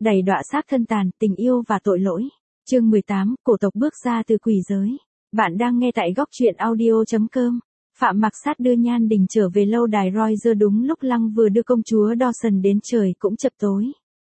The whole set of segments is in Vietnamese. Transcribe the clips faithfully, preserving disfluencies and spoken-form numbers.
đầy đọa xác thân tàn, tình yêu và tội lỗi. Chương mười tám, cổ tộc bước ra từ quỷ giới. Bạn đang nghe tại góc truyện audio chấm com. Phạm Mặc Sát đưa Nhan Đình trở về lâu đài Royce đúng lúc Lăng vừa đưa công chúa Dawson đến, trời cũng chập tối.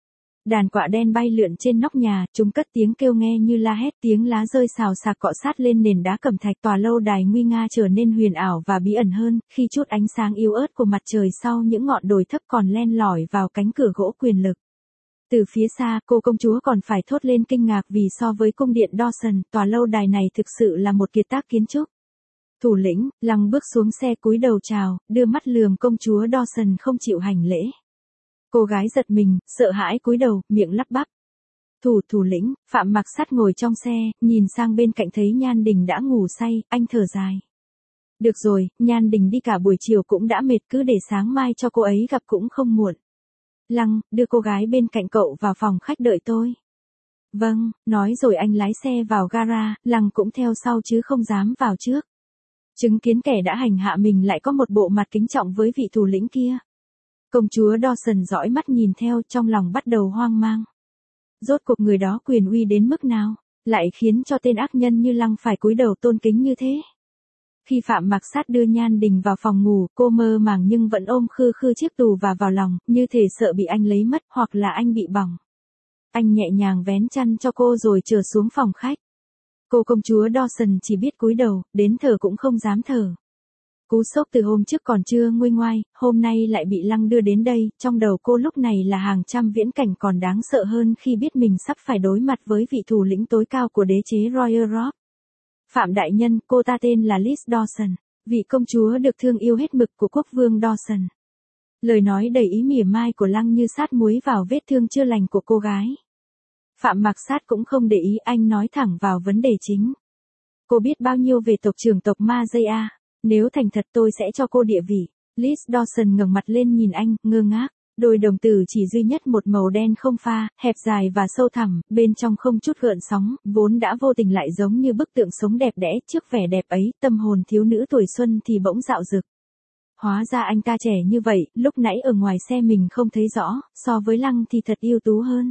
Đàn quạ đen bay lượn trên nóc nhà, chúng cất tiếng kêu nghe như la hét, tiếng lá rơi xào xạc cọ sát lên nền đá cẩm thạch. Tòa lâu đài nguy nga trở nên huyền ảo và bí ẩn hơn, khi chút ánh sáng yếu ớt của mặt trời sau những ngọn đồi thấp còn len lỏi vào cánh cửa gỗ quyền lực. Từ phía xa, cô công chúa còn phải thốt lên kinh ngạc vì so với cung điện Dawson, tòa lâu đài này thực sự là một kiệt tác kiến trúc. Thủ lĩnh, Lăng bước xuống xe cúi đầu chào, đưa mắt lườm công chúa Dawson không chịu hành lễ. Cô gái giật mình, sợ hãi cúi đầu, miệng lắp bắp. Thủ thủ lĩnh, Phạm Mặc Sát ngồi trong xe, nhìn sang bên cạnh thấy Nhan Đình đã ngủ say, anh thở dài. Được rồi, Nhan Đình đi cả buổi chiều cũng đã mệt, cứ để sáng mai cho cô ấy gặp cũng không muộn. Lăng, đưa cô gái bên cạnh cậu vào phòng khách đợi tôi. Vâng, nói rồi anh lái xe vào gara, Lăng cũng theo sau chứ không dám vào trước. Chứng kiến kẻ đã hành hạ mình lại có một bộ mặt kính trọng với vị thủ lĩnh kia. Công chúa Dawson dõi mắt nhìn theo, trong lòng bắt đầu hoang mang. Rốt cuộc người đó quyền uy đến mức nào, lại khiến cho tên ác nhân như Lăng phải cúi đầu tôn kính như thế. Khi Phạm Mặc Sát đưa Nhan Đình vào phòng ngủ, cô mơ màng nhưng vẫn ôm khư khư chiếc tù và vào lòng, như thể sợ bị anh lấy mất hoặc là anh bị bỏng. Anh nhẹ nhàng vén chăn cho cô rồi trở xuống phòng khách. Cô công chúa Dawson chỉ biết cúi đầu, đến thở cũng không dám thở. Cú sốc từ hôm trước còn chưa nguôi ngoai, hôm nay lại bị Lăng đưa đến đây, trong đầu cô lúc này là hàng trăm viễn cảnh còn đáng sợ hơn khi biết mình sắp phải đối mặt với vị thủ lĩnh tối cao của đế chế Royal Rock. Phạm đại nhân, cô ta tên là Liz Dawson, vị công chúa được thương yêu hết mực của quốc vương Dawson. Lời nói đầy ý mỉa mai của Lăng như sát muối vào vết thương chưa lành của cô gái. Phạm Mặc Sát cũng không để ý, anh nói thẳng vào vấn đề chính. Cô biết bao nhiêu về tộc trưởng tộc Ma-Jaya? Nếu thành thật tôi sẽ cho cô địa vị. Liz Dawson ngẩng mặt lên nhìn anh, ngơ ngác. Đôi đồng tử chỉ duy nhất một màu đen không pha, hẹp dài và sâu thẳm, bên trong không chút gợn sóng, vốn đã vô tình lại giống như bức tượng sống đẹp đẽ. Trước vẻ đẹp ấy, tâm hồn thiếu nữ tuổi xuân thì bỗng dạo dực. Hóa ra anh ta trẻ như vậy, lúc nãy ở ngoài xe mình không thấy rõ, so với Lăng thì thật ưu tú hơn.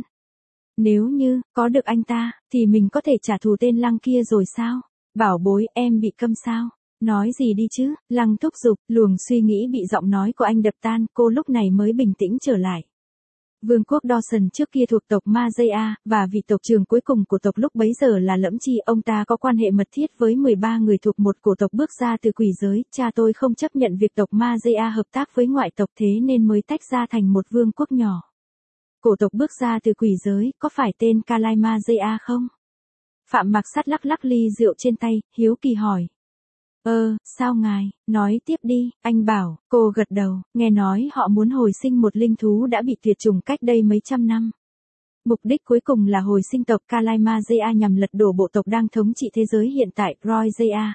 Nếu như, có được anh ta, thì mình có thể trả thù tên Lăng kia rồi sao? Bảo bối, em bị câm sao? Nói gì đi chứ, Lăng thúc giục, luồng suy nghĩ bị giọng nói của anh đập tan, cô lúc này mới bình tĩnh trở lại. Vương quốc Dawson trước kia thuộc tộc Ma-Jaya, và vị tộc trưởng cuối cùng của tộc lúc bấy giờ là Lẫm Chi, ông ta có quan hệ mật thiết với mười ba người thuộc một cổ tộc bước ra từ quỷ giới. Cha tôi không chấp nhận việc tộc Ma-Jaya hợp tác với ngoại tộc, thế nên mới tách ra thành một vương quốc nhỏ. Cổ tộc bước ra từ quỷ giới, có phải tên Kalai Ma-Jaya không? Phạm Mặc Sát lắc lắc ly rượu trên tay, hiếu kỳ hỏi. Ơ, sao ngài, nói tiếp đi, anh bảo. Cô gật đầu, nghe nói họ muốn hồi sinh một linh thú đã bị tuyệt chủng cách đây mấy trăm năm. Mục đích cuối cùng là hồi sinh tộc Kalai Ma-Jaya nhằm lật đổ bộ tộc đang thống trị thế giới hiện tại, Royal.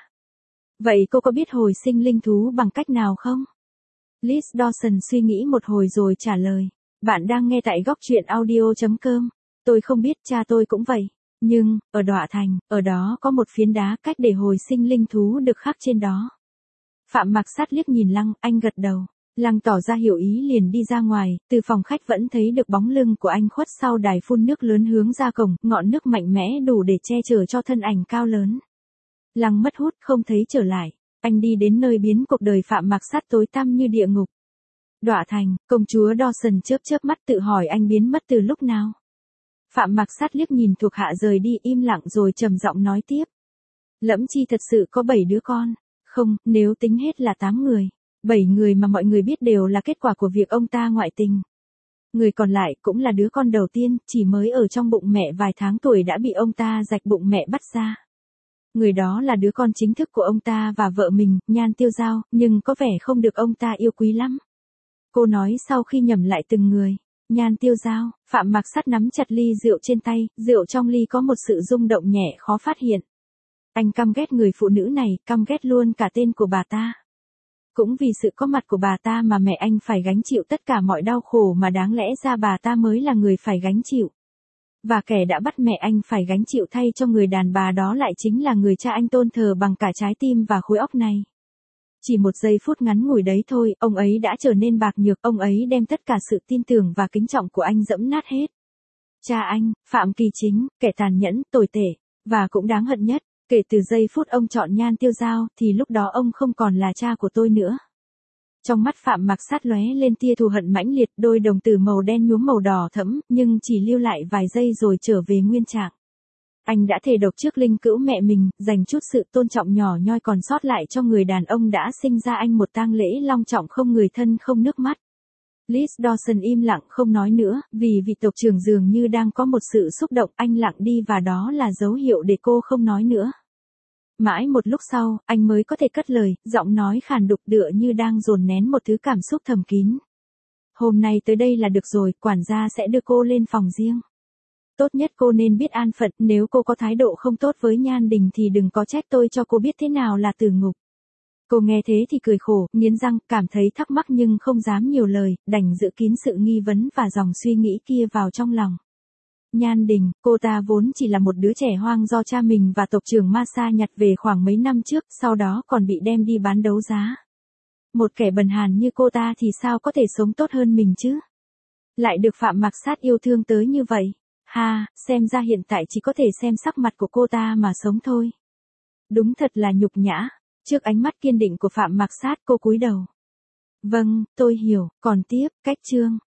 Vậy cô có biết hồi sinh linh thú bằng cách nào không? Liz Dawson suy nghĩ một hồi rồi trả lời. Bạn đang nghe tại góc truyện audio chấm com. Tôi không biết, cha tôi cũng vậy. Nhưng, ở Đọa Thành, ở đó có một phiến đá, cách để hồi sinh linh thú được khắc trên đó. Phạm Mặc Sát liếc nhìn Lăng, anh gật đầu. Lăng tỏ ra hiểu ý liền đi ra ngoài, từ phòng khách vẫn thấy được bóng lưng của anh khuất sau đài phun nước lớn hướng ra cổng, ngọn nước mạnh mẽ đủ để che chở cho thân ảnh cao lớn. Lăng mất hút không thấy trở lại, anh đi đến nơi biến cuộc đời Phạm Mặc Sát tối tăm như địa ngục. Đọa Thành, công chúa Dawson chớp chớp mắt tự hỏi anh biến mất từ lúc nào. Phạm Mặc Sát liếc nhìn thuộc hạ rời đi, im lặng rồi trầm giọng nói tiếp. Lẫm Chi thật sự có bảy đứa con. Không, nếu tính hết là tám người. Bảy người mà mọi người biết đều là kết quả của việc ông ta ngoại tình. Người còn lại cũng là đứa con đầu tiên, chỉ mới ở trong bụng mẹ vài tháng tuổi đã bị ông ta rạch bụng mẹ bắt ra. Người đó là đứa con chính thức của ông ta và vợ mình, Nhan Tiêu Giao, nhưng có vẻ không được ông ta yêu quý lắm. Cô nói sau khi nhẩm lại từng người. Nhan Tiêu Giao, Phạm Mặc Sát nắm chặt ly rượu trên tay, rượu trong ly có một sự rung động nhẹ khó phát hiện. Anh căm ghét người phụ nữ này, căm ghét luôn cả tên của bà ta. Cũng vì sự có mặt của bà ta mà mẹ anh phải gánh chịu tất cả mọi đau khổ mà đáng lẽ ra bà ta mới là người phải gánh chịu. Và kẻ đã bắt mẹ anh phải gánh chịu thay cho người đàn bà đó lại chính là người cha anh tôn thờ bằng cả trái tim và khối óc này. Chỉ một giây phút ngắn ngủi đấy thôi, ông ấy đã trở nên bạc nhược, ông ấy đem tất cả sự tin tưởng và kính trọng của anh dẫm nát hết. Cha anh, Phạm Kỳ Chính, kẻ tàn nhẫn, tồi tệ, và cũng đáng hận nhất, kể từ giây phút ông chọn Nhan Tiêu Giao, thì lúc đó ông không còn là cha của tôi nữa. Trong mắt Phạm Mặc Sát lóe lên tia thù hận mãnh liệt, đôi đồng tử màu đen nhuốm màu đỏ thẫm, nhưng chỉ lưu lại vài giây rồi trở về nguyên trạng. Anh đã thề độc trước linh cữu mẹ mình, dành chút sự tôn trọng nhỏ nhoi còn sót lại cho người đàn ông đã sinh ra anh một tang lễ long trọng không người thân không nước mắt. Liz Dawson im lặng không nói nữa, vì vị tộc trưởng dường như đang có một sự xúc động, anh lặng đi và đó là dấu hiệu để cô không nói nữa. Mãi một lúc sau, anh mới có thể cất lời, giọng nói khàn đục tựa như đang dồn nén một thứ cảm xúc thầm kín. Hôm nay tới đây là được rồi, quản gia sẽ đưa cô lên phòng riêng. Tốt nhất cô nên biết an phận, nếu cô có thái độ không tốt với Nhan Đình thì đừng có trách tôi cho cô biết thế nào là tử ngục. Cô nghe thế thì cười khổ, nghiến răng, cảm thấy thắc mắc nhưng không dám nhiều lời, đành giữ kín sự nghi vấn và dòng suy nghĩ kia vào trong lòng. Nhan Đình, cô ta vốn chỉ là một đứa trẻ hoang do cha mình và tộc trưởng Masa nhặt về khoảng mấy năm trước, sau đó còn bị đem đi bán đấu giá. Một kẻ bần hàn như cô ta thì sao có thể sống tốt hơn mình chứ? Lại được Phạm Mặc Sát yêu thương tới như vậy. Ha, xem ra hiện tại chỉ có thể xem sắc mặt của cô ta mà sống thôi. Đúng thật là nhục nhã. Trước ánh mắt kiên định của Phạm Mặc Sát cô cúi đầu. Vâng, tôi hiểu, còn tiếp, cách chương.